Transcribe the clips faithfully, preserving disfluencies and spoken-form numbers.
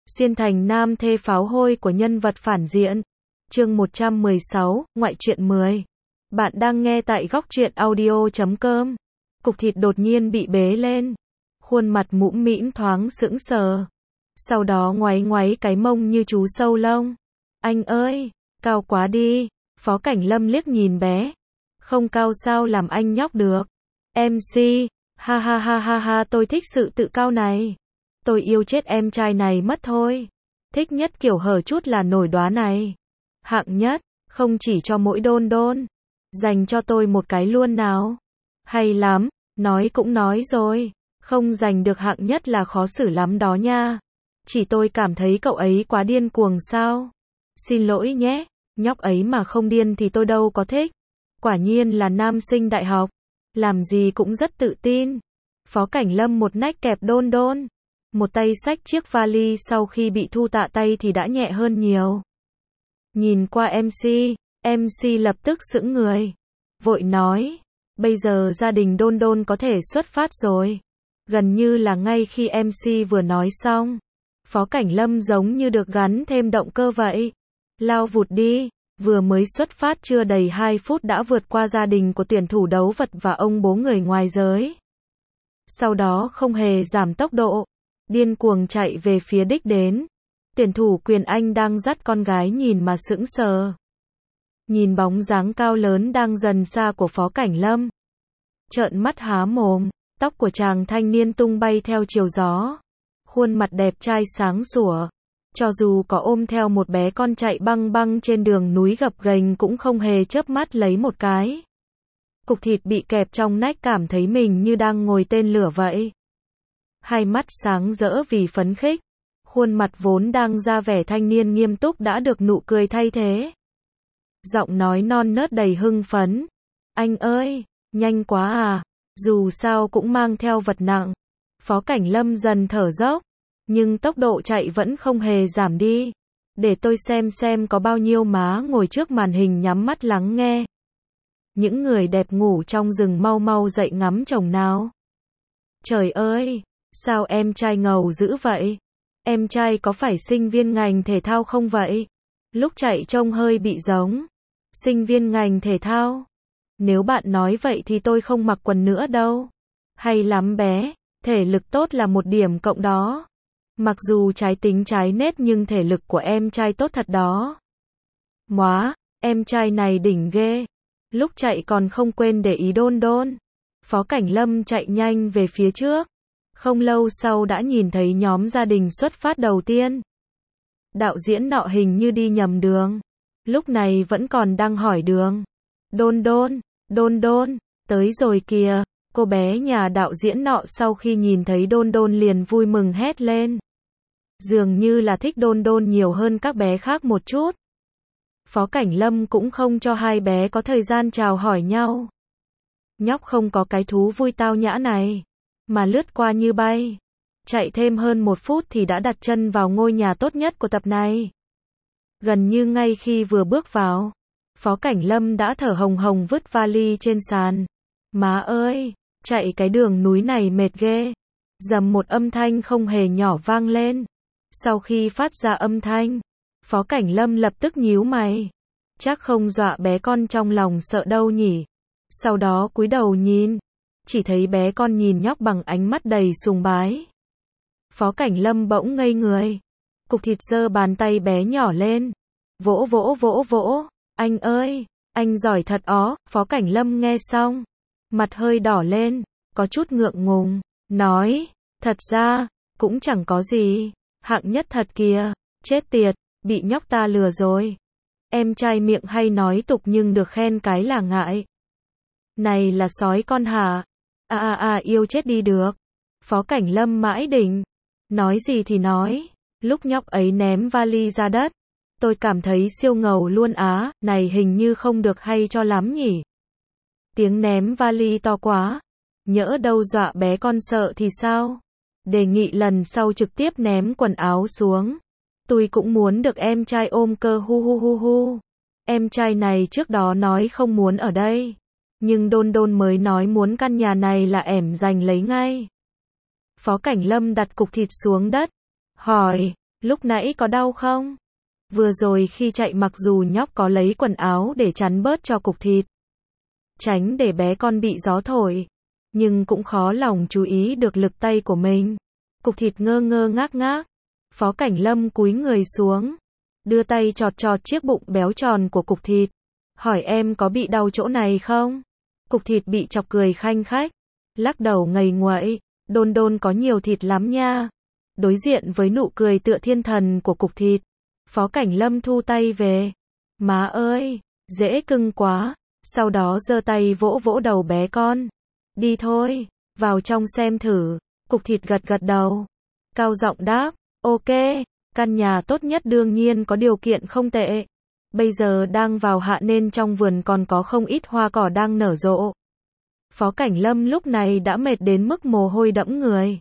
Xuyên thành nam thê pháo hôi của nhân vật phản diện. Chương một trăm mười sáu, ngoại truyện mười. Bạn đang nghe tại góc truyện audio chấm com. Cục thịt đột nhiên bị bế lên. Khuôn mặt mũm mĩm thoáng sững sờ. Sau đó ngoáy ngoáy cái mông như chú sâu lông. Anh ơi, cao quá đi. Phó Cảnh Lâm liếc nhìn bé. Không cao sao làm anh nhóc được. em xê, ha ha ha ha ha, tôi thích sự tự cao này. Tôi yêu chết em trai này mất thôi. Thích nhất kiểu hở chút là nổi đoá này. Hạng nhất, không chỉ cho mỗi đôn đôn. Dành cho tôi một cái luôn nào. Hay lắm, nói cũng nói rồi. Không giành được hạng nhất là khó xử lắm đó nha. Chỉ tôi cảm thấy cậu ấy quá điên cuồng sao. Xin lỗi nhé, nhóc ấy mà không điên thì tôi đâu có thích. Quả nhiên là nam sinh đại học. Làm gì cũng rất tự tin. Phó Cảnh Lâm một nách kẹp đôn đôn. Một tay xách chiếc vali, sau khi bị thu tạ tay thì đã nhẹ hơn nhiều. Nhìn qua em xê, em xê lập tức sững người. Vội nói, bây giờ gia đình đôn đôn có thể xuất phát rồi. Gần như là ngay khi em xê vừa nói xong, Phó Cảnh Lâm giống như được gắn thêm động cơ vậy. Lao vụt đi, vừa mới xuất phát chưa đầy hai phút đã vượt qua gia đình của tuyển thủ đấu vật và ông bố người ngoài giới. Sau đó không hề giảm tốc độ, điên cuồng chạy về phía đích đến. Tuyển thủ Quyền Anh đang dắt con gái nhìn mà sững sờ. Nhìn bóng dáng cao lớn đang dần xa của Phó Cảnh Lâm. Trợn mắt há mồm, tóc của chàng thanh niên tung bay theo chiều gió. Khuôn mặt đẹp trai sáng sủa. Cho dù có ôm theo một bé con chạy băng băng trên đường núi gập ghềnh cũng không hề chớp mắt lấy một cái. Cục thịt bị kẹp trong nách cảm thấy mình như đang ngồi tên lửa vậy. Hai mắt sáng rỡ vì phấn khích. Khuôn mặt vốn đang ra vẻ thanh niên nghiêm túc đã được nụ cười thay thế. Giọng nói non nớt đầy hưng phấn. Anh ơi, nhanh quá à, dù sao cũng mang theo vật nặng. Phó Cảnh Lâm dần thở dốc, nhưng tốc độ chạy vẫn không hề giảm đi. Để tôi xem xem có bao nhiêu má ngồi trước màn hình nhắm mắt lắng nghe. Những người đẹp ngủ trong rừng mau mau dậy ngắm chồng nào. Trời ơi, sao em trai ngầu dữ vậy? Em trai có phải sinh viên ngành thể thao không vậy? Lúc chạy trông hơi bị giống sinh viên ngành thể thao. Nếu bạn nói vậy thì tôi không mặc quần nữa đâu. Hay lắm bé, thể lực tốt là một điểm cộng đó. Mặc dù trái tính trái nết nhưng thể lực của em trai tốt thật đó. Móa, em trai này đỉnh ghê. Lúc chạy còn không quên để ý đôn đôn. Phó Cảnh Lâm chạy nhanh về phía trước. Không lâu sau đã nhìn thấy nhóm gia đình xuất phát đầu tiên. Đạo diễn nọ hình như đi nhầm đường. Lúc này vẫn còn đang hỏi đường. Đôn đôn, đôn đôn, tới rồi kìa. Cô bé nhà đạo diễn nọ sau khi nhìn thấy đôn đôn liền vui mừng hét lên. Dường như là thích đôn đôn nhiều hơn các bé khác một chút. Phó Cảnh Lâm cũng không cho hai bé có thời gian chào hỏi nhau. Nhóc không có cái thú vui tao nhã này, mà lướt qua như bay. Chạy thêm hơn một phút thì đã đặt chân vào ngôi nhà tốt nhất của tập này. Gần như ngay khi vừa bước vào, Phó Cảnh Lâm đã thở hồng hồng vứt vali trên sàn. Má ơi, chạy cái đường núi này mệt ghê. Dầm một âm thanh không hề nhỏ vang lên. Sau khi phát ra âm thanh, Phó Cảnh Lâm lập tức nhíu mày. Chắc không dọa bé con trong lòng sợ đâu nhỉ. Sau đó cúi đầu nhìn, chỉ thấy bé con nhìn nhóc bằng ánh mắt đầy sùng bái. Phó Cảnh Lâm bỗng ngây người. Cục thịt giơ bàn tay bé nhỏ lên. Vỗ vỗ vỗ vỗ. Anh ơi, anh giỏi thật ó. Phó Cảnh Lâm nghe xong, mặt hơi đỏ lên, có chút ngượng ngùng, nói, thật ra, cũng chẳng có gì, hạng nhất thật kìa, chết tiệt, bị nhóc ta lừa rồi. Em trai miệng hay nói tục nhưng được khen cái là ngại. Này là sói con hả? À à à, yêu chết đi được. Phó Cảnh Lâm mãi đỉnh. Nói gì thì nói, lúc nhóc ấy ném vali ra đất, tôi cảm thấy siêu ngầu luôn á, này hình như không được hay cho lắm nhỉ. Tiếng ném vali to quá, nhỡ đâu dọa bé con sợ thì sao? Đề nghị lần sau trực tiếp ném quần áo xuống. Tôi cũng muốn được em trai ôm cơ hu hu hu hu. Em trai này trước đó nói không muốn ở đây, nhưng đôn đôn mới nói muốn căn nhà này là ẻm giành lấy ngay. Phó Cảnh Lâm đặt cục thịt xuống đất, hỏi, Lúc nãy có đau không? Vừa rồi khi chạy mặc dù nhóc có lấy quần áo để chắn bớt cho cục thịt, tránh để bé con bị gió thổi, nhưng cũng khó lòng chú ý được lực tay của mình. Cục thịt ngơ ngơ ngác ngác. Phó Cảnh Lâm cúi người xuống, đưa tay chọt chọt chiếc bụng béo tròn của cục thịt, hỏi em có bị đau chỗ này không? Cục thịt bị chọc cười khanh khách, lắc đầu ngây nguậy, đôn đôn có nhiều thịt lắm nha. Đối diện với nụ cười tựa thiên thần của cục thịt, Phó Cảnh Lâm thu tay về. Má ơi, dễ cưng quá. Sau đó giơ tay vỗ vỗ đầu bé con. Đi thôi, vào trong xem thử. Cục thịt gật gật đầu, cao giọng đáp, ok, căn nhà tốt nhất đương nhiên có điều kiện không tệ. Bây giờ đang vào hạ nên trong vườn còn có không ít hoa cỏ đang nở rộ. Phó Cảnh Lâm lúc này đã mệt đến mức mồ hôi đẫm người.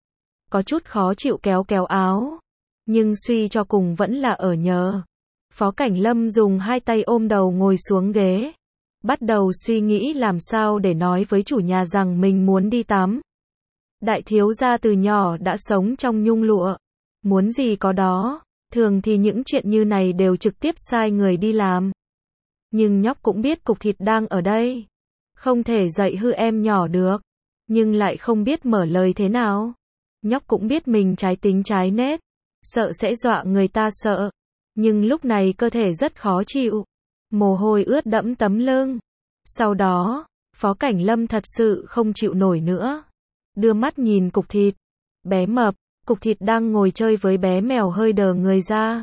Có chút khó chịu kéo kéo áo, nhưng suy cho cùng vẫn là ở nhờ. Phó Cảnh Lâm dùng hai tay ôm đầu ngồi xuống ghế, bắt đầu suy nghĩ làm sao để nói với chủ nhà rằng mình muốn đi tắm. Đại thiếu gia từ nhỏ đã sống trong nhung lụa, muốn gì có đó, thường thì những chuyện như này đều trực tiếp sai người đi làm. Nhưng nhóc cũng biết cục thịt đang ở đây, không thể dạy hư em nhỏ được, nhưng lại không biết mở lời thế nào. Nhóc cũng biết mình trái tính trái nết, sợ sẽ dọa người ta sợ, nhưng lúc này cơ thể rất khó chịu, mồ hôi ướt đẫm tấm lưng. Sau đó, Phó Cảnh Lâm thật sự không chịu nổi nữa, đưa mắt nhìn cục thịt. Bé mập, cục thịt đang ngồi chơi với bé mèo hơi đờ người ra,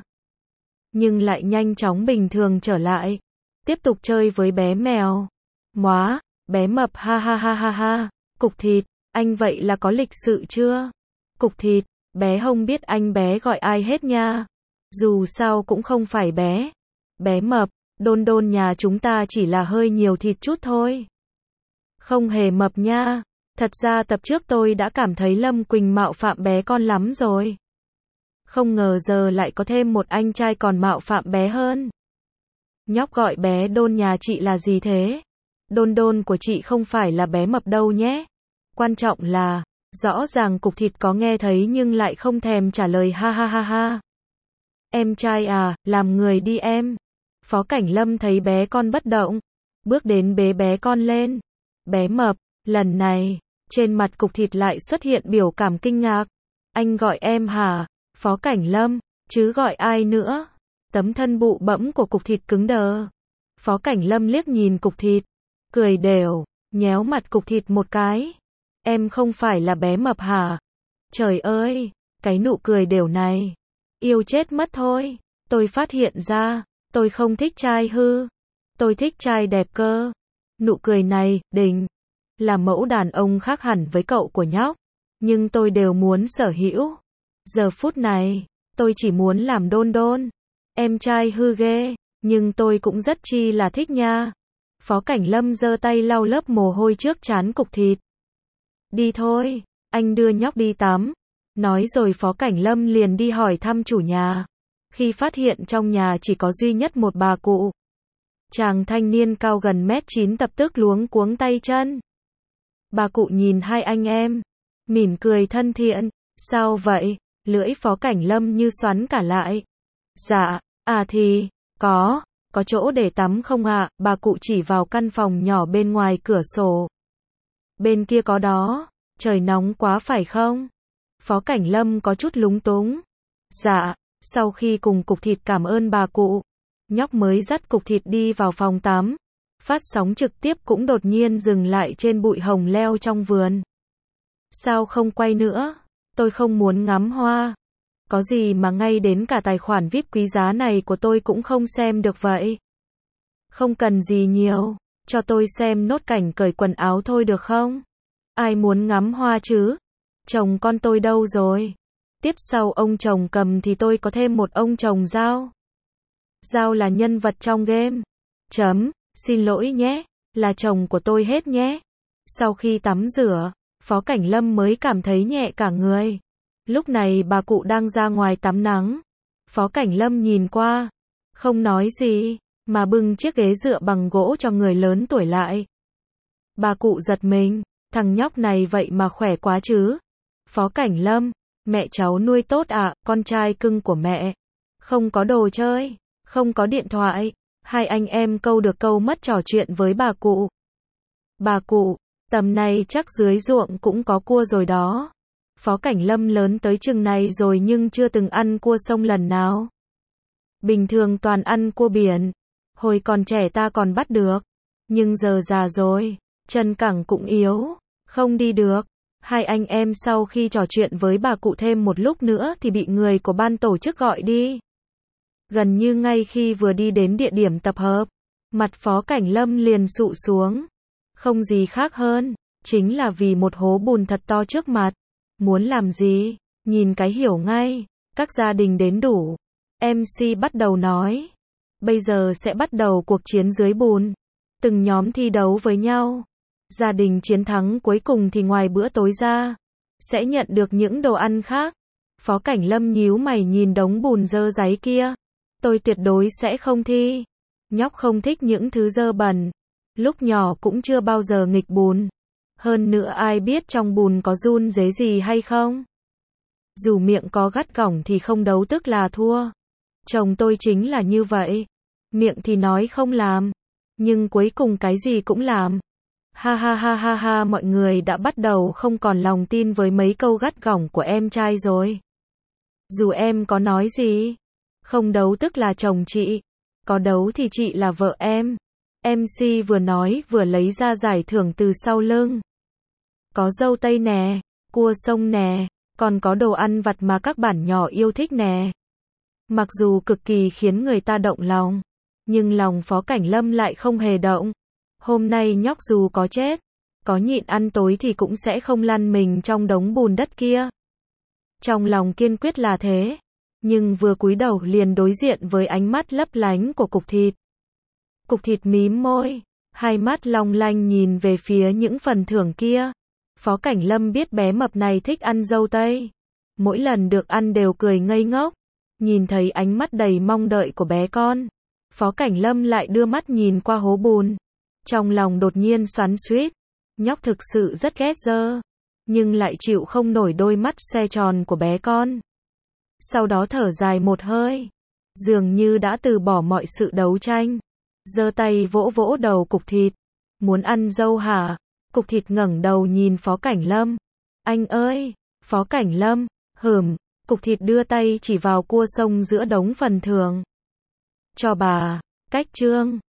nhưng lại nhanh chóng bình thường trở lại, tiếp tục chơi với bé mèo. Móa, bé mập ha ha ha ha ha. Cục thịt, anh vậy là có lịch sự chưa? Cục thịt, bé không biết anh bé gọi ai hết nha. Dù sao cũng không phải bé. Bé mập, đôn đôn nhà chúng ta chỉ là hơi nhiều thịt chút thôi. Không hề mập nha. Thật ra tập trước tôi đã cảm thấy Lâm Quỳnh mạo phạm bé con lắm rồi. Không ngờ giờ lại có thêm một anh trai còn mạo phạm bé hơn. Nhóc gọi bé đôn nhà chị là gì thế? Đôn đôn của chị không phải là bé mập đâu nhé. Quan trọng là, rõ ràng cục thịt có nghe thấy nhưng lại không thèm trả lời ha ha ha ha. Em trai à, làm người đi em. Phó Cảnh Lâm thấy bé con bất động, bước đến bế bé con lên. Bé mập, lần này, trên mặt cục thịt lại xuất hiện biểu cảm kinh ngạc. Anh gọi em hả? Phó Cảnh Lâm, chứ gọi ai nữa? Tấm thân bụ bẫm của cục thịt cứng đờ. Phó Cảnh Lâm liếc nhìn cục thịt, cười đều, nhéo mặt cục thịt một cái. Em không phải là bé mập hả? Trời ơi, cái nụ cười đều này, yêu chết mất thôi. Tôi phát hiện ra, tôi không thích trai hư, tôi thích trai đẹp cơ. Nụ cười này, đỉnh, là mẫu đàn ông khác hẳn với cậu của nhóc, nhưng tôi đều muốn sở hữu. Giờ phút này, tôi chỉ muốn làm đôn đôn. Em trai hư ghê, nhưng tôi cũng rất chi là thích nha. Phó Cảnh Lâm giơ tay lau lớp mồ hôi trước trán cục thịt. Đi thôi, anh đưa nhóc đi tắm. Nói rồi Phó Cảnh Lâm liền đi hỏi thăm chủ nhà. Khi phát hiện trong nhà chỉ có duy nhất một bà cụ. Chàng thanh niên cao gần mét chín tập tức luống cuống tay chân. Bà cụ nhìn hai anh em, mỉm cười thân thiện. Sao vậy? Lưỡi Phó Cảnh Lâm như xoắn cả lại. Dạ, à thì, có, có chỗ để tắm không ạ? À? Bà cụ chỉ vào căn phòng nhỏ bên ngoài cửa sổ. Bên kia có đó, trời nóng quá phải không? Phó Cảnh Lâm có chút lúng túng. Dạ, sau khi cùng cục thịt cảm ơn bà cụ, nhóc mới dắt cục thịt đi vào phòng tắm. Phát sóng trực tiếp cũng đột nhiên dừng lại trên bụi hồng leo trong vườn. Sao không quay nữa? Tôi không muốn ngắm hoa. Có gì mà ngay đến cả tài khoản vi ai pi quý giá này của tôi cũng không xem được vậy? Không cần gì nhiều, cho tôi xem nốt cảnh cởi quần áo thôi được không? Ai muốn ngắm hoa chứ? Chồng con tôi đâu rồi? Tiếp sau ông chồng cầm thì tôi có thêm một ông chồng Dao. Dao là nhân vật trong game. Chấm, xin lỗi nhé, là chồng của tôi hết nhé. Sau khi tắm rửa, Phó Cảnh Lâm mới cảm thấy nhẹ cả người. Lúc này bà cụ đang ra ngoài tắm nắng. Phó Cảnh Lâm nhìn qua, không nói gì, mà bưng chiếc ghế dựa bằng gỗ cho người lớn tuổi lại. Bà cụ giật mình, thằng nhóc này vậy mà khỏe quá chứ. Phó Cảnh Lâm, Mẹ cháu nuôi tốt ạ, con trai cưng của mẹ. Không có đồ chơi, không có điện thoại. Hai anh em câu được câu mất trò chuyện với bà cụ. Bà cụ, tầm này chắc dưới ruộng cũng có cua rồi đó. Phó Cảnh Lâm lớn tới chừng này rồi nhưng chưa từng ăn cua sông lần nào. Bình thường toàn ăn cua biển. Hồi còn trẻ ta còn bắt được. Nhưng giờ già rồi, chân cẳng cũng yếu, không đi được. Hai anh em sau khi trò chuyện với bà cụ thêm một lúc nữa thì bị người của ban tổ chức gọi đi. Gần như ngay khi vừa đi đến địa điểm tập hợp, mặt Phó Cảnh Lâm liền sụ xuống. Không gì khác hơn, chính là vì một hố bùn thật to trước mặt. Muốn làm gì? Nhìn cái hiểu ngay. Các gia đình đến đủ. em xê bắt đầu nói. Bây giờ sẽ bắt đầu cuộc chiến dưới bùn. Từng nhóm thi đấu với nhau. Gia đình chiến thắng cuối cùng thì ngoài bữa tối ra, sẽ nhận được những đồ ăn khác. Phó Cảnh Lâm nhíu mày nhìn đống bùn dơ dáy kia. Tôi tuyệt đối sẽ không thi. Nhóc không thích những thứ dơ bẩn. Lúc nhỏ cũng chưa bao giờ nghịch bùn. Hơn nữa ai biết trong bùn có run rế gì hay không? Dù miệng có gắt gỏng thì không đấu tức là thua. Chồng tôi chính là như vậy. Miệng thì nói không làm, nhưng cuối cùng cái gì cũng làm. Ha ha ha ha ha, mọi người đã bắt đầu không còn lòng tin với mấy câu gắt gỏng của em trai rồi. Dù em có nói gì, không đấu tức là chồng chị, có đấu thì chị là vợ em. em xê vừa nói vừa lấy ra giải thưởng từ sau lưng. Có dâu tây nè, cua sông nè, còn có đồ ăn vặt mà các bản nhỏ yêu thích nè. Mặc dù cực kỳ khiến người ta động lòng, nhưng lòng Phó Cảnh Lâm lại không hề động. Hôm nay nhóc dù có chết, có nhịn ăn tối thì cũng sẽ không lăn mình trong đống bùn đất kia. Trong lòng kiên quyết là thế, nhưng vừa cúi đầu liền đối diện với ánh mắt lấp lánh của cục thịt. Cục thịt mím môi, hai mắt long lanh nhìn về phía những phần thưởng kia. Phó Cảnh Lâm biết bé mập này thích ăn dâu tây. Mỗi lần được ăn đều cười ngây ngốc. Nhìn thấy ánh mắt đầy mong đợi của bé con, Phó Cảnh Lâm lại đưa mắt nhìn qua hố bùn. Trong lòng đột nhiên xoắn xuýt. Nhóc thực sự rất ghét dơ, nhưng lại chịu không nổi đôi mắt xoe tròn của bé con. Sau đó thở dài một hơi, dường như đã từ bỏ mọi sự đấu tranh. Giơ tay vỗ vỗ đầu cục thịt. Muốn ăn dâu hả? Cục thịt ngẩng đầu nhìn Phó Cảnh Lâm. Anh ơi! Phó Cảnh Lâm, hừm. Cục thịt đưa tay chỉ vào cua sông giữa đống phần thưởng. Cho bà, cách trương.